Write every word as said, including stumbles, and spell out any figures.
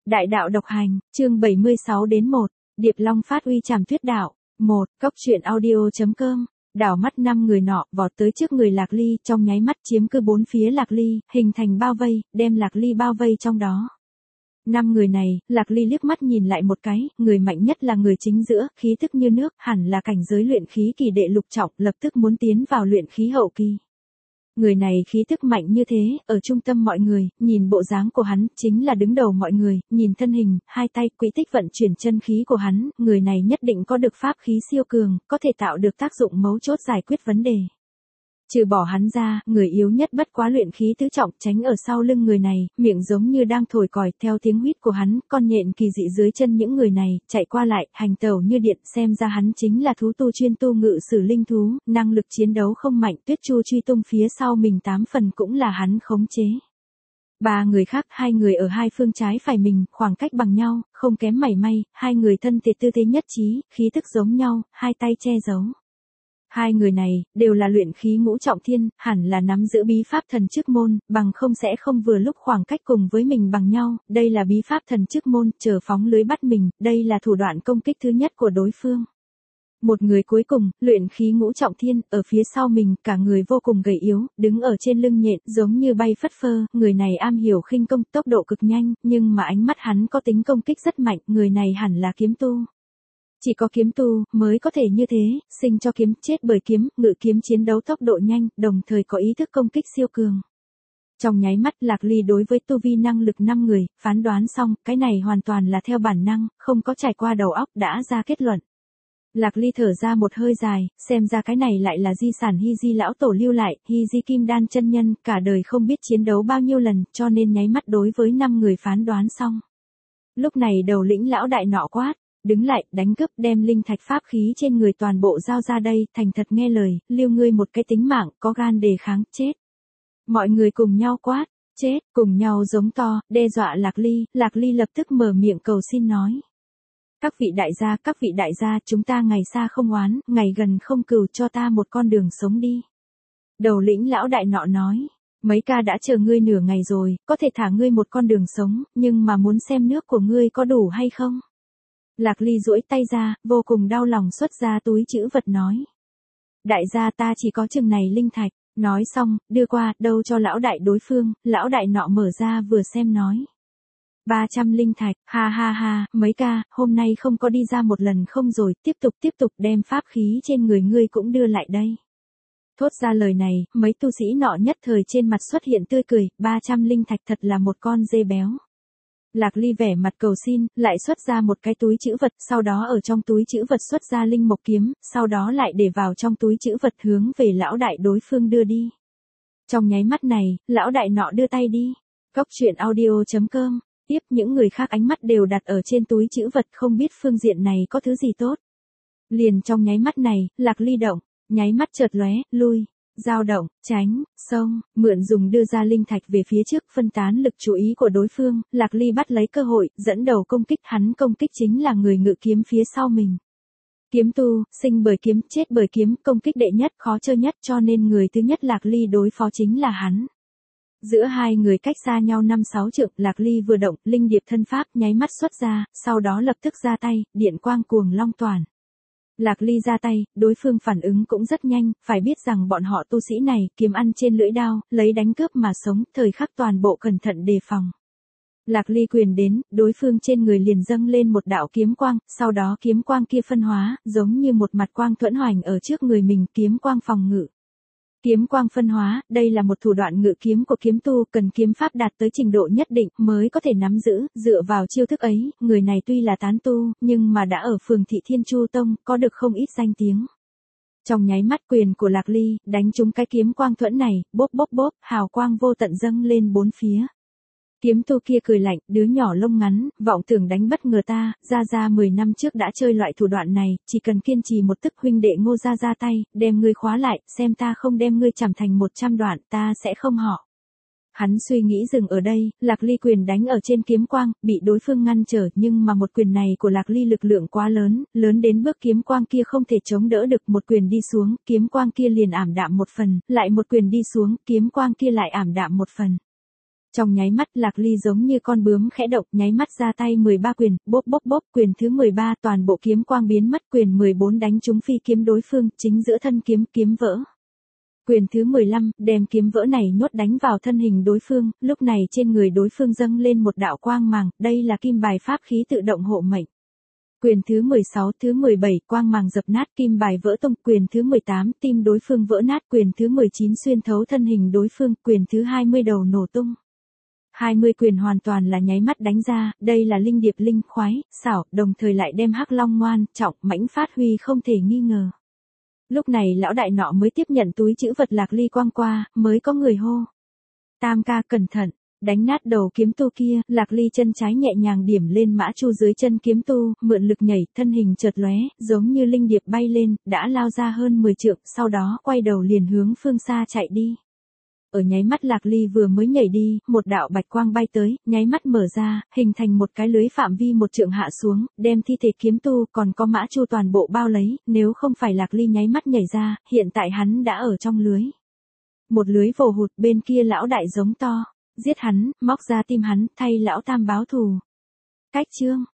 Đại đạo độc hành, chương bảy mươi sáu đến một, Điệp Long phát uy trảm thuyết đạo. một. Cốc truyện audio.com. Đảo mắt năm người nọ vọt tới trước người Lạc Ly, trong nháy mắt chiếm cứ bốn phía Lạc Ly, hình thành bao vây, đem Lạc Ly bao vây trong đó. Năm người này, Lạc Ly liếc mắt nhìn lại một cái, người mạnh nhất là người chính giữa, khí tức như nước, hẳn là cảnh giới luyện khí kỳ đệ lục trọng, lập tức muốn tiến vào luyện khí hậu kỳ. Người này khí tức mạnh như thế, ở trung tâm mọi người, nhìn bộ dáng của hắn, chính là đứng đầu mọi người, nhìn thân hình, hai tay, quỹ tích vận chuyển chân khí của hắn, người này nhất định có được pháp khí siêu cường, có thể tạo được tác dụng mấu chốt giải quyết vấn đề. Trừ bỏ hắn ra, người yếu nhất bất quá luyện khí tứ trọng, tránh ở sau lưng người này, miệng giống như đang thổi còi, theo tiếng huýt của hắn, con nhện kỳ dị dưới chân những người này, chạy qua lại, hành tẩu như điện, xem ra hắn chính là thú tu chuyên tu ngự sử linh thú, năng lực chiến đấu không mạnh, Tuyết Chu truy tung phía sau mình tám phần cũng là hắn khống chế. Ba người khác, hai người ở hai phương trái phải mình, khoảng cách bằng nhau, không kém mảy may, hai người thân thể tư thế nhất trí, khí tức giống nhau, hai tay che giấu. Hai người này, đều là luyện khí ngũ trọng thiên, hẳn là nắm giữ bí pháp thần chức môn, bằng không sẽ không vừa lúc khoảng cách cùng với mình bằng nhau, đây là bí pháp thần chức môn, chờ phóng lưới bắt mình, đây là thủ đoạn công kích thứ nhất của đối phương. Một người cuối cùng, luyện khí ngũ trọng thiên, ở phía sau mình, cả người vô cùng gầy yếu, đứng ở trên lưng nhện, giống như bay phất phơ, người này am hiểu khinh công, tốc độ cực nhanh, nhưng mà ánh mắt hắn có tính công kích rất mạnh, người này hẳn là kiếm tu. Chỉ có kiếm tu, mới có thể như thế, sinh cho kiếm, chết bởi kiếm, ngự kiếm chiến đấu tốc độ nhanh, đồng thời có ý thức công kích siêu cường. Trong nháy mắt Lạc Ly đối với tu vi năng lực năm người, phán đoán xong, cái này hoàn toàn là theo bản năng, không có trải qua đầu óc đã ra kết luận. Lạc Ly thở ra một hơi dài, xem ra cái này lại là di sản Hy Di lão tổ lưu lại, Hy Di Kim Đan chân nhân, cả đời không biết chiến đấu bao nhiêu lần, cho nên nháy mắt đối với năm người phán đoán xong. Lúc này đầu lĩnh lão đại nọ quát. Đứng lại, đánh cướp, đem linh thạch pháp khí trên người toàn bộ giao ra đây, thành thật nghe lời, lưu ngươi một cái tính mạng, có gan đề kháng, chết. Mọi người cùng nhau quát, chết, cùng nhau giống to, đe dọa Lạc Ly, Lạc Ly lập tức mở miệng cầu xin nói. Các vị đại gia, các vị đại gia, chúng ta ngày xa không oán, ngày gần không cừu, cho ta một con đường sống đi. Đầu lĩnh lão đại nọ nói. Mấy ca đã chờ ngươi nửa ngày rồi, có thể thả ngươi một con đường sống, nhưng mà muốn xem nước của ngươi có đủ hay không. Lạc Ly duỗi tay ra, vô cùng đau lòng xuất ra túi trữ vật nói. Đại gia ta chỉ có chừng này linh thạch, nói xong, đưa qua, đâu cho lão đại đối phương, lão đại nọ mở ra vừa xem nói. ba trăm linh thạch, ha ha ha, mấy ca, hôm nay không có đi ra một lần không rồi, tiếp tục tiếp tục đem pháp khí trên người ngươi cũng đưa lại đây. Thốt ra lời này, mấy tu sĩ nọ nhất thời trên mặt xuất hiện tươi cười, ba trăm linh thạch thật là một con dê béo. Lạc Ly vẻ mặt cầu xin, lại xuất ra một cái túi trữ vật, sau đó ở trong túi trữ vật xuất ra linh mộc kiếm, sau đó lại để vào trong túi trữ vật hướng về lão đại đối phương đưa đi. Trong nháy mắt này, lão đại nọ đưa tay đi. Cốc truyện audio.com. Tiếp những người khác ánh mắt đều đặt ở trên túi trữ vật, không biết phương diện này có thứ gì tốt. Liền trong nháy mắt này, Lạc Ly động, nháy mắt chợt lóe, lui. Dao động, tránh, xông, mượn dùng đưa ra linh thạch về phía trước, phân tán lực chú ý của đối phương, Lạc Ly bắt lấy cơ hội, dẫn đầu công kích, hắn công kích chính là người ngự kiếm phía sau mình. Kiếm tu, sinh bởi kiếm, chết bởi kiếm, công kích đệ nhất, khó chơi nhất, cho nên người thứ nhất Lạc Ly đối phó chính là hắn. Giữa hai người cách xa nhau năm sáu trượng, Lạc Ly vừa động, linh điệp thân pháp nháy mắt xuất ra, sau đó lập tức ra tay, điện quang cuồng long toàn. Lạc Ly ra tay, đối phương phản ứng cũng rất nhanh, phải biết rằng bọn họ tu sĩ này, kiếm ăn trên lưỡi đao, lấy đánh cướp mà sống, thời khắc toàn bộ cẩn thận đề phòng. Lạc Ly quyền đến, đối phương trên người liền dâng lên một đạo kiếm quang, sau đó kiếm quang kia phân hóa, giống như một mặt quang thuẫn hoành ở trước người mình, kiếm quang phòng ngự. Kiếm quang phân hóa, đây là một thủ đoạn ngự kiếm của kiếm tu, cần kiếm pháp đạt tới trình độ nhất định mới có thể nắm giữ, dựa vào chiêu thức ấy, người này tuy là tán tu, nhưng mà đã ở phường Thị Thiên Chu Tông, có được không ít danh tiếng. Trong nháy mắt quyền của Lạc Ly, đánh trúng cái kiếm quang thuẫn này, bốp bốp bốp, hào quang vô tận dâng lên bốn phía. Kiếm tu kia cười lạnh, đứa nhỏ lông ngắn, vọng tưởng đánh bất ngờ ta, Gia Gia mười năm trước đã chơi loại thủ đoạn này, chỉ cần kiên trì một tức huynh đệ Ngô Gia ra tay, đem ngươi khóa lại, xem ta không đem ngươi chằm thành một trăm đoạn, ta sẽ không họ. Hắn suy nghĩ dừng ở đây, Lạc Ly quyền đánh ở trên kiếm quang, bị đối phương ngăn trở, nhưng mà một quyền này của Lạc Ly lực lượng quá lớn, lớn đến bước kiếm quang kia không thể chống đỡ được, một quyền đi xuống, kiếm quang kia liền ảm đạm một phần, lại một quyền đi xuống, kiếm quang kia lại ảm đạm một phần. Trong nháy mắt Lạc Ly giống như con bướm khẽ động, nháy mắt ra tay mười ba quyền, bốp bốp bốp, quyền thứ mười ba toàn bộ kiếm quang biến mất, quyền mười bốn đánh trúng phi kiếm đối phương, chính giữa thân kiếm, kiếm vỡ. Quyền thứ mười lăm, đem kiếm vỡ này nhốt đánh vào thân hình đối phương, lúc này trên người đối phương dâng lên một đạo quang màng, đây là kim bài pháp khí tự động hộ mệnh. Quyền thứ mười sáu, thứ mười bảy, quang màng dập nát, kim bài vỡ tung, quyền thứ mười tám, tim đối phương vỡ nát, quyền thứ mười chín xuyên thấu thân hình đối phương, quyền thứ hai mươi đầu nổ tung. hai mươi quyền hoàn toàn là nháy mắt đánh ra, đây là linh điệp linh khoái, xảo, đồng thời lại đem Hắc Long ngoan, trọng, mãnh phát huy không thể nghi ngờ. Lúc này lão đại nọ mới tiếp nhận túi trữ vật Lạc Ly quang qua, mới có người hô. Tam ca cẩn thận, đánh nát đầu kiếm tu kia, Lạc Ly chân trái nhẹ nhàng điểm lên mã chu dưới chân kiếm tu, mượn lực nhảy, thân hình chợt lóe, giống như linh điệp bay lên, đã lao ra hơn mười trượng, sau đó quay đầu liền hướng phương xa chạy đi. Ở nháy mắt Lạc Ly vừa mới nhảy đi, một đạo bạch quang bay tới, nháy mắt mở ra, hình thành một cái lưới phạm vi một trượng hạ xuống, đem thi thể kiếm tu còn có mã chu toàn bộ bao lấy, nếu không phải Lạc Ly nháy mắt nhảy ra, hiện tại hắn đã ở trong lưới. Một lưới vồ hụt, bên kia lão đại giống to, giết hắn, móc ra tim hắn, thay lão tam báo thù. Cách chương